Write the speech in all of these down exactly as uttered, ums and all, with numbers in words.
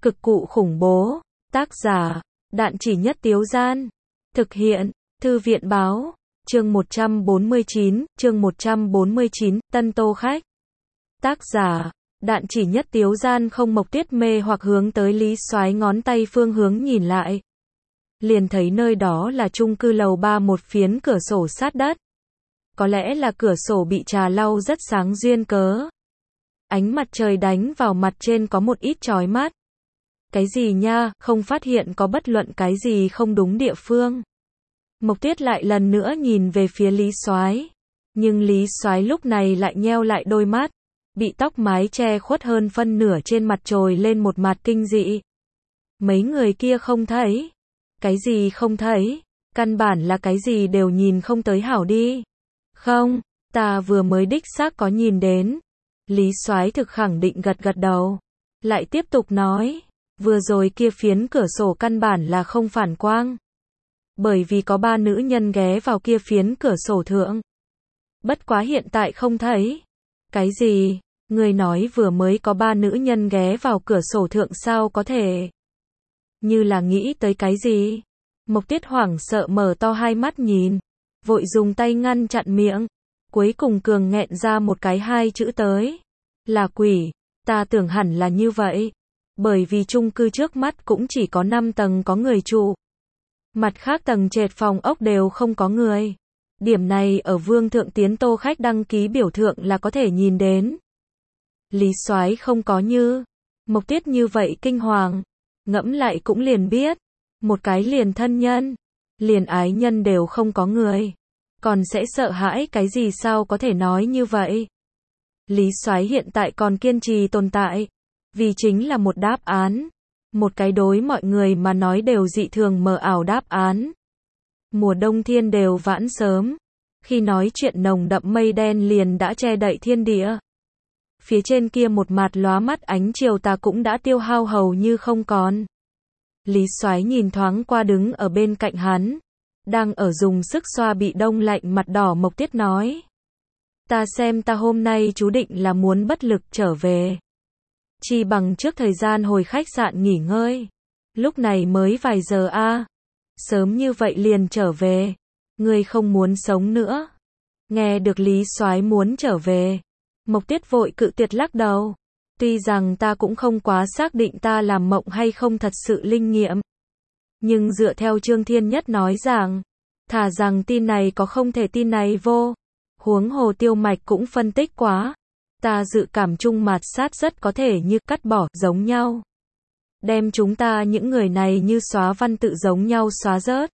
Cực cụ khủng bố. Tác giả, Đạn Chỉ Nhất Tiếu Gian. Thực hiện, Thư viện Báo. Chương một trăm bốn mươi chín, chương một trăm bốn mươi chín, Tân Tô Khách. Tác giả, Đạn Chỉ Nhất Tiếu Gian. Không. Mộc Tuyết mê hoặc hướng tới Lý Soái ngón tay phương hướng nhìn lại. Liền thấy nơi đó là chung cư lầu ba, một phiến cửa sổ sát đất. Có lẽ là cửa sổ bị trà lau rất sáng duyên cớ. Ánh mặt trời đánh vào mặt trên có một ít chói mắt. Cái gì nha, không phát hiện có bất luận cái gì không đúng địa phương. Mộc Tuyết lại lần nữa nhìn về phía Lý Soái. Nhưng Lý Soái lúc này lại nheo lại đôi mắt. Bị tóc mái che khuất hơn phân nửa trên mặt trồi lên một mặt kinh dị. Mấy người kia không thấy. Cái gì không thấy? Căn bản là cái gì đều nhìn không tới hảo đi. Không, ta vừa mới đích xác có nhìn đến. Lý Soái thực khẳng định gật gật đầu. Lại tiếp tục nói. Vừa rồi kia phiến cửa sổ căn bản là không phản quang. Bởi vì có ba nữ nhân ghé vào kia phiến cửa sổ thượng. Bất quá hiện tại không thấy. Cái gì? Người nói vừa mới có ba nữ nhân ghé vào cửa sổ thượng sao có thể? Như là nghĩ tới cái gì? Mộc Tuyết hoảng sợ mở to hai mắt nhìn. Vội dùng tay ngăn chặn miệng. Cuối cùng cường nghẹn ra một cái hai chữ tới. Là quỷ. Ta tưởng hẳn là như vậy. Bởi vì chung cư trước mắt cũng chỉ có năm tầng có người trụ. Mặt khác tầng trệt phòng ốc đều không có người. Điểm này ở Vương Thượng Tiến Tô Khách đăng ký biểu thượng là có thể nhìn đến. Lý Soái không có như. Mộc Tuyết như vậy kinh hoàng. Ngẫm lại cũng liền biết. Một cái liền thân nhân. Liền ái nhân đều không có người. Còn sẽ sợ hãi cái gì sao có thể nói như vậy. Lý Soái hiện tại còn kiên trì tồn tại. Vì chính là một đáp án. Một cái đối mọi người mà nói đều dị thường mờ ảo đáp án. Mùa đông thiên đều vãn sớm. Khi nói chuyện nồng đậm mây đen liền đã che đậy thiên địa. Phía trên kia một mặt lóa mắt ánh chiều tà cũng đã tiêu hao hầu như không còn. Lý Soái nhìn thoáng qua đứng ở bên cạnh hắn. Đang ở dùng sức xoa bị đông lạnh mặt đỏ Mộc Tuyết nói. Ta xem ta hôm nay chú định là muốn bất lực trở về. Chi bằng trước thời gian hồi khách sạn nghỉ ngơi. Lúc này mới vài giờ a à. Sớm như vậy liền trở về. Ngươi không muốn sống nữa. Nghe được Lý Soái muốn trở về. Mộc Tuyết vội cự tuyệt lắc đầu. Tuy rằng ta cũng không quá xác định ta làm mộng hay không thật sự linh nghiệm. Nhưng dựa theo Trương Thiên Nhất nói rằng. Thà rằng tin này có không thể tin này vô. Huống hồ Tiêu Mạch cũng phân tích quá. Ta dự cảm chung mạt sát rất có thể như cắt bỏ giống nhau. Đem chúng ta những người này như xóa văn tự giống nhau xóa rớt.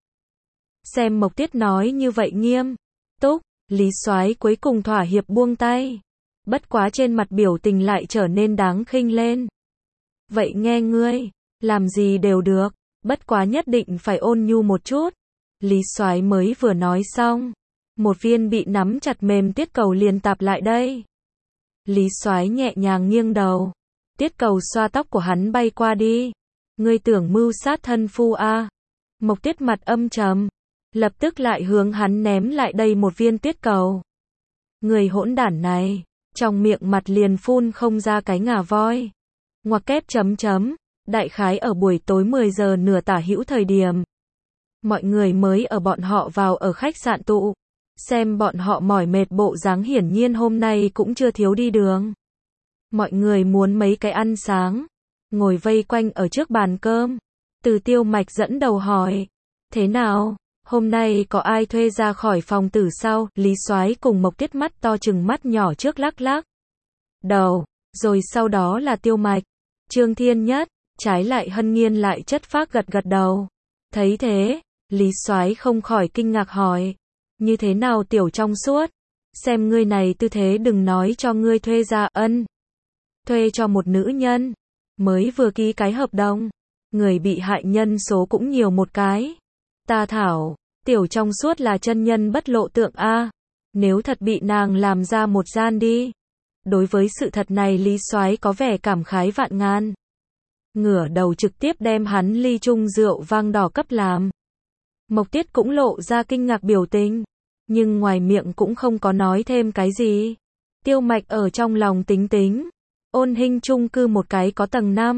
Xem Mộc Tuyết nói như vậy nghiêm túc, Lý Soái cuối cùng thỏa hiệp buông tay. Bất quá trên mặt biểu tình lại trở nên đáng khinh lên. Vậy nghe ngươi, làm gì đều được, bất quá nhất định phải ôn nhu một chút. Lý Soái mới vừa nói xong, một viên bị nắm chặt mềm tiết cầu liền tạp lại đây. Lý Soái nhẹ nhàng nghiêng đầu. Tiết cầu xoa tóc của hắn bay qua đi. Ngươi tưởng mưu sát thân phu a à? Mộc Tuyết mặt âm trầm. Lập tức lại hướng hắn ném lại đây một viên tiết cầu. Người hỗn đản này. Trong miệng mặt liền phun không ra cái ngà voi. Ngoặc kép chấm chấm. Đại khái ở buổi tối mười giờ nửa tả hữu thời điểm. Mọi người mới ở bọn họ vào ở khách sạn tụ. Xem bọn họ mỏi mệt bộ dáng hiển nhiên hôm nay cũng chưa thiếu đi đường. Mọi người muốn mấy cái ăn sáng. Ngồi vây quanh ở trước bàn cơm. Từ Tiêu Mạch dẫn đầu hỏi. Thế nào? Hôm nay có ai thuê ra khỏi phòng tử sao? Lý Soái cùng Mộc Tuyết mắt to chừng mắt nhỏ trước lắc lắc đầu. Rồi sau đó là Tiêu Mạch. Trương Thiên Nhất. Trái lại Hân Nghiên lại chất phác gật gật đầu. Thấy thế, Lý Soái không khỏi kinh ngạc hỏi. Như thế nào tiểu trong suốt? Xem ngươi này tư thế đừng nói cho ngươi thuê ra ân. Thuê cho một nữ nhân. Mới vừa ký cái hợp đồng. Người bị hại nhân số cũng nhiều một cái. Ta thảo, tiểu trong suốt là chân nhân bất lộ tượng a. Nếu thật bị nàng làm ra một gian đi. Đối với sự thật này Lý Soái có vẻ cảm khái vạn ngàn. Ngửa đầu trực tiếp đem hắn ly chung rượu vang đỏ cấp làm. Mộc Tuyết cũng lộ ra kinh ngạc biểu tình. Nhưng ngoài miệng cũng không có nói thêm cái gì. Tiêu Mạch ở trong lòng tính tính. Ôn Hinh chung cư một cái có tầng năm.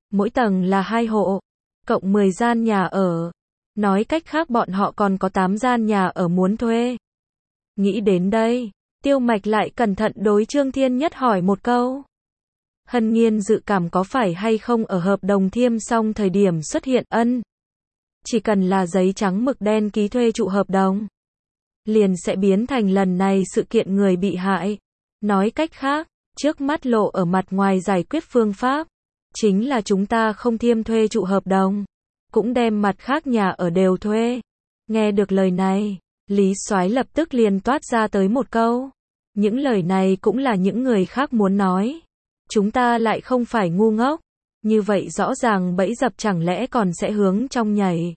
Mỗi tầng là hai hộ, cộng mười gian nhà ở. Nói cách khác bọn họ còn có tám gian nhà ở muốn thuê. Nghĩ đến đây, Tiêu Mạch lại cẩn thận đối Trương Thiên Nhất hỏi một câu. Hân Nhiên dự cảm có phải hay không ở hợp đồng thiêm xong thời điểm xuất hiện ân. Chỉ cần là giấy trắng mực đen ký thuê trụ hợp đồng, liền sẽ biến thành lần này sự kiện người bị hại. Nói cách khác, trước mắt lộ ở mặt ngoài giải quyết phương pháp, chính là chúng ta không thiêm thuê trụ hợp đồng, cũng đem mặt khác nhà ở đều thuê. Nghe được lời này, Lý Soái lập tức liền toát ra tới một câu. Những lời này cũng là những người khác muốn nói. Chúng ta lại không phải ngu ngốc. Như vậy rõ ràng bẫy dập chẳng lẽ còn sẽ hướng trong nhảy.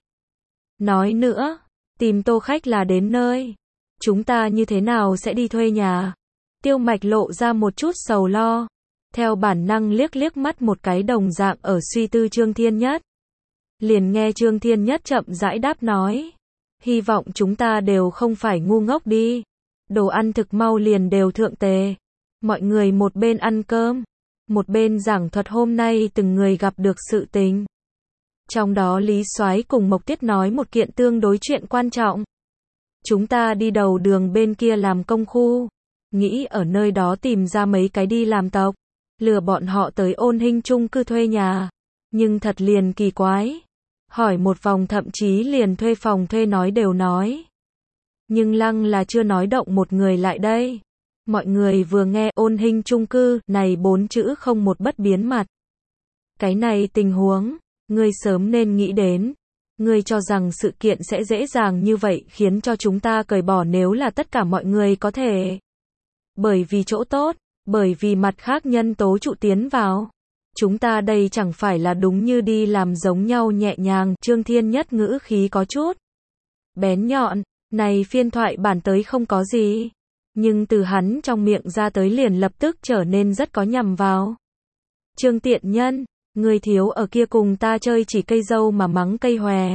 Nói nữa, tìm Tô Khách là đến nơi. Chúng ta như thế nào sẽ đi thuê nhà? Tiêu Mạch lộ ra một chút sầu lo. Theo bản năng liếc liếc mắt một cái đồng dạng ở suy tư Trương Thiên Nhất. Liền nghe Trương Thiên Nhất chậm rãi đáp nói. Hy vọng chúng ta đều không phải ngu ngốc đi. Đồ ăn thực mau liền đều thượng tề. Mọi người một bên ăn cơm, một bên giảng thuật hôm nay từng người gặp được sự tình. Trong đó Lý Soái cùng Mộc Tiết nói một kiện tương đối chuyện quan trọng. Chúng ta đi đầu đường bên kia làm công khu, nghĩ ở nơi đó tìm ra mấy cái đi làm tộc, lừa bọn họ tới Ôn Hinh chung cư thuê nhà. Nhưng thật liền kỳ quái. Hỏi một vòng thậm chí liền thuê phòng thuê nói đều nói. Nhưng lăng là chưa nói động một người lại đây. Mọi người vừa nghe Ôn Hinh chung cư này bốn chữ không một bất biến mặt. Cái này tình huống, ngươi sớm nên nghĩ đến. Ngươi cho rằng sự kiện sẽ dễ dàng như vậy khiến cho chúng ta cởi bỏ nếu là tất cả mọi người có thể. Bởi vì chỗ tốt, bởi vì mặt khác nhân tố trụ tiến vào. Chúng ta đây chẳng phải là đúng như đi làm giống nhau nhẹ nhàng. Trương Thiên Nhất ngữ khí có chút bén nhọn, này phiên thoại bản tới không có gì. Nhưng từ hắn trong miệng ra tới liền lập tức trở nên rất có nhằm vào. Trương Tiện Nhân, ngươi thiếu ở kia cùng ta chơi chỉ cây dâu mà mắng cây hòe.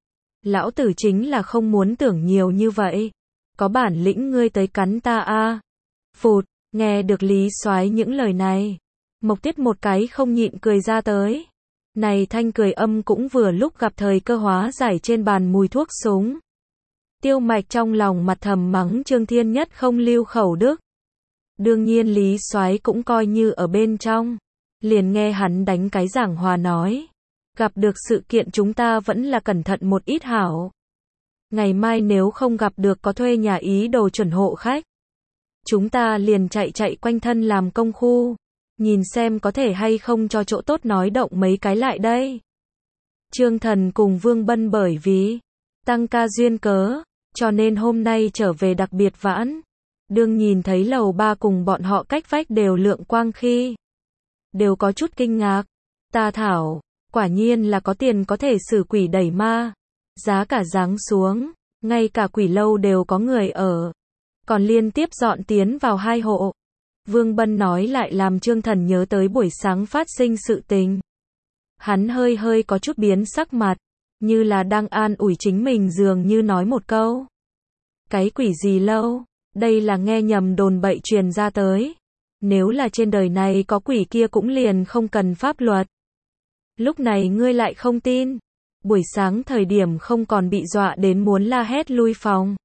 Lão tử chính là không muốn tưởng nhiều như vậy. Có bản lĩnh ngươi tới cắn ta a. Phụt, nghe được Lý Soái những lời này. Mộc Tiết một cái không nhịn cười ra tới. Này thanh cười âm cũng vừa lúc gặp thời cơ hóa giải trên bàn mùi thuốc súng. Tiêu Mạch trong lòng mặt thầm mắng Trương Thiên Nhất không lưu khẩu đức. Đương nhiên Lý Soái cũng coi như ở bên trong. Liền nghe hắn đánh cái giảng hòa nói. Gặp được sự kiện chúng ta vẫn là cẩn thận một ít hảo. Ngày mai nếu không gặp được có thuê nhà ý đồ chuẩn hộ khách. Chúng ta liền chạy chạy quanh thân làm công khu. Nhìn xem có thể hay không cho chỗ tốt nói động mấy cái lại đây. Trương Thần cùng Vương Bân bởi vì tăng ca duyên cớ, cho nên hôm nay trở về đặc biệt vãn. Đương nhìn thấy lầu ba cùng bọn họ cách vách đều lượng quang khi. Đều có chút kinh ngạc. Ta thảo, quả nhiên là có tiền có thể xử quỷ đẩy ma. Giá cả giáng xuống, ngay cả quỷ lâu đều có người ở. Còn liên tiếp dọn tiến vào hai hộ. Vương Bân nói lại làm Trương Thần nhớ tới buổi sáng phát sinh sự tình. Hắn hơi hơi có chút biến sắc mặt, như là đang an ủi chính mình dường như nói một câu. Cái quỷ gì lâu, đây là nghe nhầm đồn bậy truyền ra tới. Nếu là trên đời này có quỷ kia cũng liền không cần pháp luật. Lúc này ngươi lại không tin. Buổi sáng thời điểm không còn bị dọa đến muốn la hét lui phòng.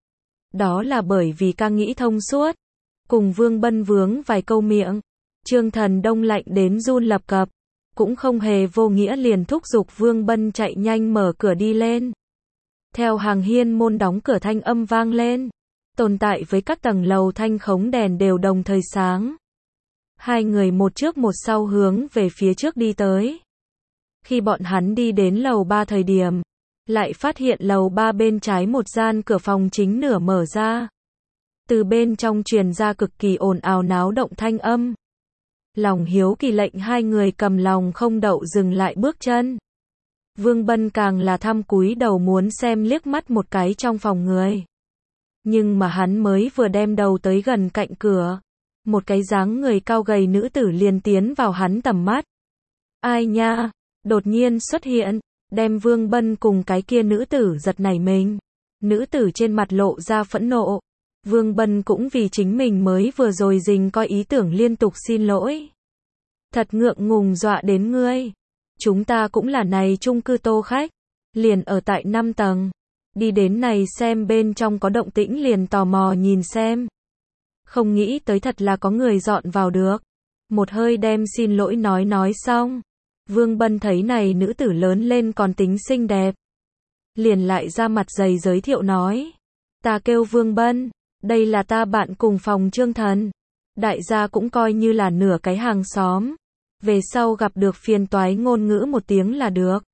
Đó là bởi vì ca nghĩ thông suốt. Cùng Vương Bân vướng vài câu miệng. Trương Thần đông lạnh đến run lập cập. Cũng không hề vô nghĩa liền thúc giục Vương Bân chạy nhanh mở cửa đi lên. Theo hàng hiên môn đóng cửa thanh âm vang lên. Tồn tại với các tầng lầu thanh khống đèn đều đồng thời sáng. Hai người một trước một sau hướng về phía trước đi tới. Khi bọn hắn đi đến lầu ba thời điểm, lại phát hiện lầu ba bên trái một gian cửa phòng chính nửa mở ra. Từ bên trong truyền ra cực kỳ ồn ào náo động thanh âm. Lòng hiếu kỳ lệnh hai người cầm lòng không đậu dừng lại bước chân. Vương Bân càng là thăm cúi đầu muốn xem liếc mắt một cái trong phòng người. Nhưng mà hắn mới vừa đem đầu tới gần cạnh cửa. Một cái dáng người cao gầy nữ tử liền tiến vào hắn tầm mắt. Ai nha, đột nhiên xuất hiện, đem Vương Bân cùng cái kia nữ tử giật nảy mình. Nữ tử trên mặt lộ ra phẫn nộ. Vương Bân cũng vì chính mình mới vừa rồi dình coi ý tưởng liên tục xin lỗi. Thật ngượng ngùng dọa đến ngươi. Chúng ta cũng là này chung cư Tô khách, liền ở tại năm tầng. Đi đến này xem bên trong có động tĩnh liền tò mò nhìn xem. Không nghĩ tới thật là có người dọn vào được. Một hơi đem xin lỗi nói nói xong. Vương Bân thấy này nữ tử lớn lên còn tính xinh đẹp. Liền lại ra mặt dày giới thiệu nói. Ta kêu Vương Bân, đây là ta bạn cùng phòng Trương Thần. Đại gia cũng coi như là nửa cái hàng xóm. Về sau gặp được phiền toái ngôn ngữ một tiếng là được.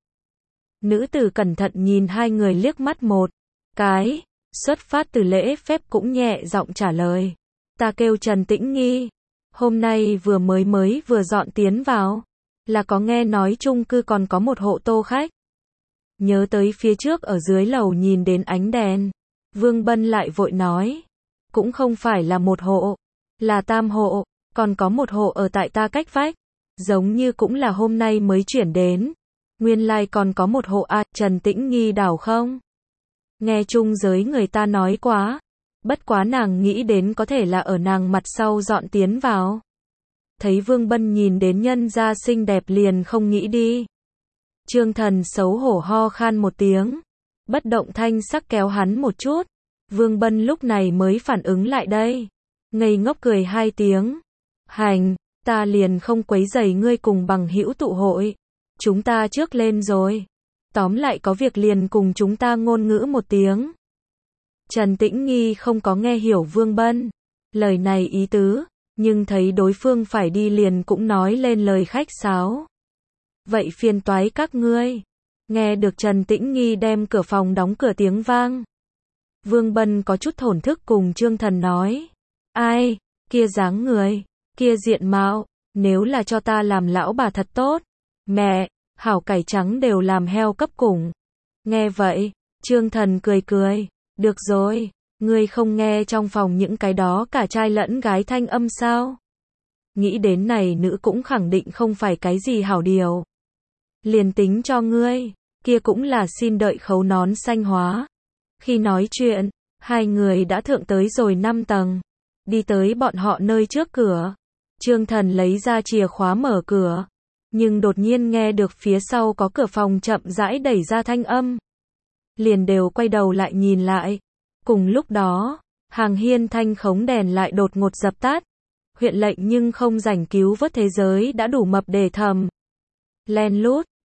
Nữ tử cẩn thận nhìn hai người liếc mắt một cái, xuất phát từ lễ phép cũng nhẹ giọng trả lời. Ta kêu Trần Tĩnh Nghi, hôm nay vừa mới mới vừa dọn tiến vào, là có nghe nói chung cư còn có một hộ Tô khách. Nhớ tới phía trước ở dưới lầu nhìn đến ánh đèn, Vương Bân lại vội nói, cũng không phải là một hộ, là tam hộ, còn có một hộ ở tại ta cách vách, giống như cũng là hôm nay mới chuyển đến. Nguyên lai like còn có một hộ à, Trần Tĩnh Nghi đảo không? Nghe chung giới người ta nói quá, bất quá nàng nghĩ đến có thể là ở nàng mặt sau dọn tiến vào. Thấy Vương Bân nhìn đến nhân gia xinh đẹp liền không nghĩ đi. Trương Thần xấu hổ ho khan một tiếng, bất động thanh sắc kéo hắn một chút. Vương Bân lúc này mới phản ứng lại đây, ngây ngốc cười hai tiếng. Hành, ta liền không quấy rầy ngươi cùng bằng hữu tụ hội. Chúng ta trước lên rồi. Tóm lại có việc liền cùng chúng ta ngôn ngữ một tiếng. Trần Tĩnh Nghi không có nghe hiểu Vương Bân lời này ý tứ, nhưng thấy đối phương phải đi liền cũng nói lên lời khách sáo. Vậy phiền toái các ngươi. Nghe được Trần Tĩnh Nghi đem cửa phòng đóng cửa tiếng vang. Vương Bân có chút thổn thức cùng Trương Thần nói. Ai, kia dáng người, kia diện mạo, nếu là cho ta làm lão bà thật tốt. Mẹ, hảo cải trắng đều làm heo cấp cùng. Nghe vậy, Trương Thần cười cười. Được rồi, ngươi không nghe trong phòng những cái đó cả trai lẫn gái thanh âm sao? Nghĩ đến này nữ cũng khẳng định không phải cái gì hảo điều. Liền tính cho ngươi, kia cũng là xin đợi khấu nón xanh hóa. Khi nói chuyện, hai người đã thượng tới rồi năm tầng. Đi tới bọn họ nơi trước cửa. Trương Thần lấy ra chìa khóa mở cửa. Nhưng đột nhiên nghe được phía sau có cửa phòng chậm rãi đẩy ra thanh âm. Liền đều quay đầu lại nhìn lại. Cùng lúc đó, hàng hiên thanh khống đèn lại đột ngột dập tắt. Huyện lệnh nhưng không rảnh cứu vớt thế giới đã đủ mập để thầm. Len lút,